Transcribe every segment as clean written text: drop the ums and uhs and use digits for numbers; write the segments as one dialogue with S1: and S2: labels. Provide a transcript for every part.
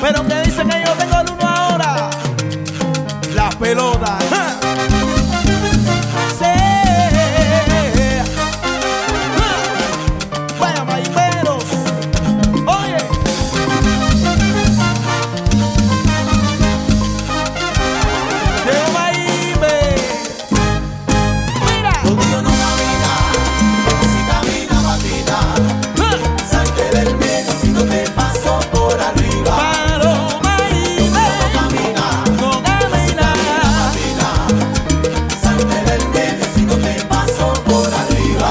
S1: Pero que dice que yo tengo el uno ahora. La pelota. Vaya maimberos. Oye. Llegó Maimbe. Mira.
S2: Contigo no camina, si camina batida. Salte del medio si no te paso por arriba.
S1: Paro Maimbe.
S2: No camina,
S1: No camina.
S2: salte del medio si no te paso por arriba.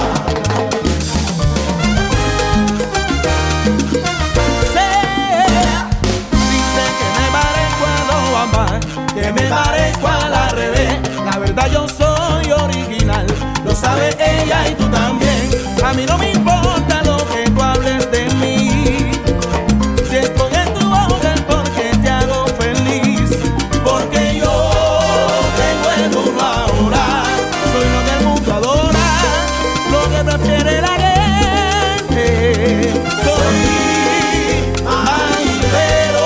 S1: Dice que me parezco a Don Juan, que me parezco al revés. La verdad yo soy original, lo sabe ella y tú también. A mí no me importa lo que tú hables de mí. Si estoy en tu boca es porque te hago feliz. Porque yo tengo el uno ahora. Soy lo que el mundo adora, lo que prefiere la gente. Soy maimero.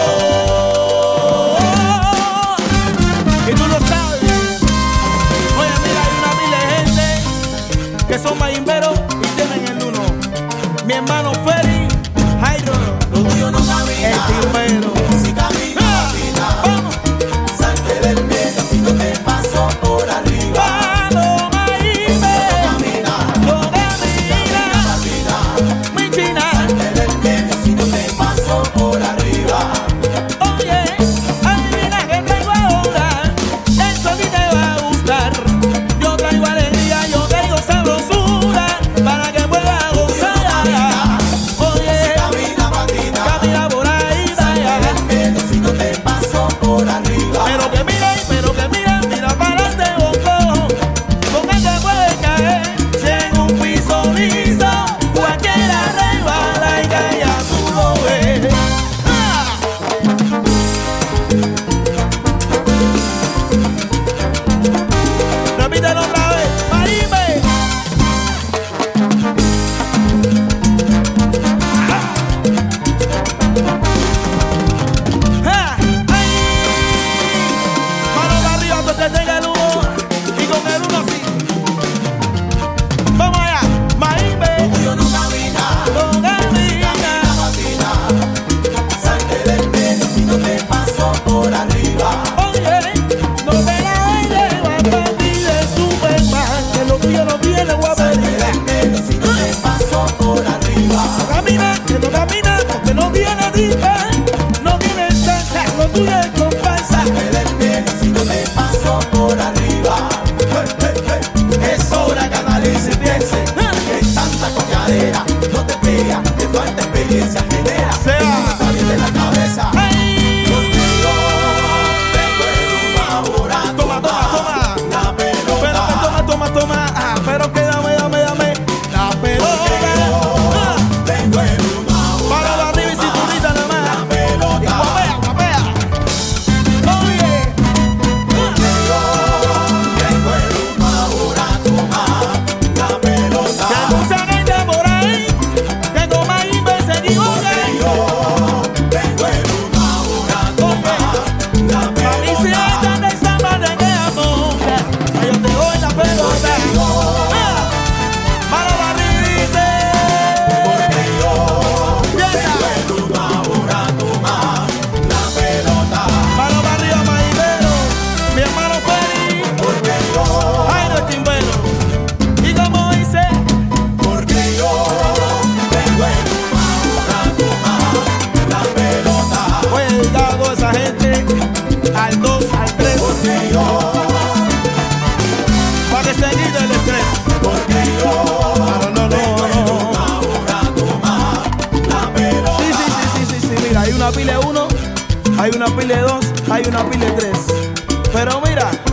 S1: Y tú lo sabes. Oye, mira, hay una pila de gente que son maimberos y tienen el uno. Mi hermano Feli, Jairo,
S2: Lo tuyo no
S1: el
S2: camina,
S1: timbero.
S2: si camina batida. Salte del medio si no te paso por arriba.
S1: Palo Maimbe,
S2: Camina,
S1: no camina,
S2: batida.
S1: mi china.
S2: Salte del medio si no te paso por arriba.
S1: Oye, adivina que traigo ahora, eso a ti te va a gustar. Yo traigo alegría, yo traigo sabrosura, para que puedas gozar. Oye,
S2: Camina batida.
S1: camina por ahí, vaya.
S2: Medio si no te paso por arriba.
S1: Pero que mira, mira para adelante, boco. Con ella puede caer, si en un piso liso, cualquiera resbala y cae a tu lo ves. Repítelo otra vez, Maimbe. ¡Ay! Manos arriba, que se tenga el uno. Y con el uno sí. Vamos allá, Maimbe.
S2: Yo no camina,
S1: No camina.
S2: batida. Salte del medio si no te paso por arriba.
S1: Oye, no te la vayas, va a partir de Superman. Que lo que yo no tiene, voy a
S2: Salte
S1: pedir.
S2: del medio si no te paso por arriba.
S1: No camina, que no camina, porque no tiene diva. No tiene salsa, lo tuyo es comparsa.
S2: Salte del medio si no te paso por arriba. Es hora que analice y piense que tanta coñadera no te pega, te falta experiencia, genera.
S1: Sea.
S2: Está bien de la cabeza.
S1: ¡Ay!
S2: Porque yo tengo el uno ahora.
S1: Toma, toma, toma.
S2: La pelota.
S1: Pero que toma. Ah, pero que dame. La pelota. Ah,
S2: Tengo el uno ahora.
S1: para la arriba y cinturita nada más.
S2: La pelota.
S1: Y guapea. Oye.
S2: Tengo el uno ahora, toma la pelota.
S1: Que hay mucha gente por ahí que con Maimbe se equivoca.
S2: Yo tengo el uno ahora, toma la
S1: Mami, si
S2: pelota.
S1: esta de samba te queda monja, yo te doy la pelota. Ah, para la arriba y dice.
S2: Porque yo
S1: Piensa.
S2: tengo el uno ahora, toma la pelota.
S1: Mano para arriba, Maimero, mi hermano Feli,
S2: Porque yo,
S1: ay, no es timbero. Y como dice,
S2: porque yo tengo el uno ahora, toma la pelota.
S1: voy a dedicar a toda esa gente al 2, al 3,
S2: Porque yo,
S1: para que se quite el estrés.
S2: porque yo
S1: No.
S2: ahora, toma la pelota.
S1: Sí, mira, hay una pila de 1, hay una pila de 2, hay una pila de 3. Pero mira,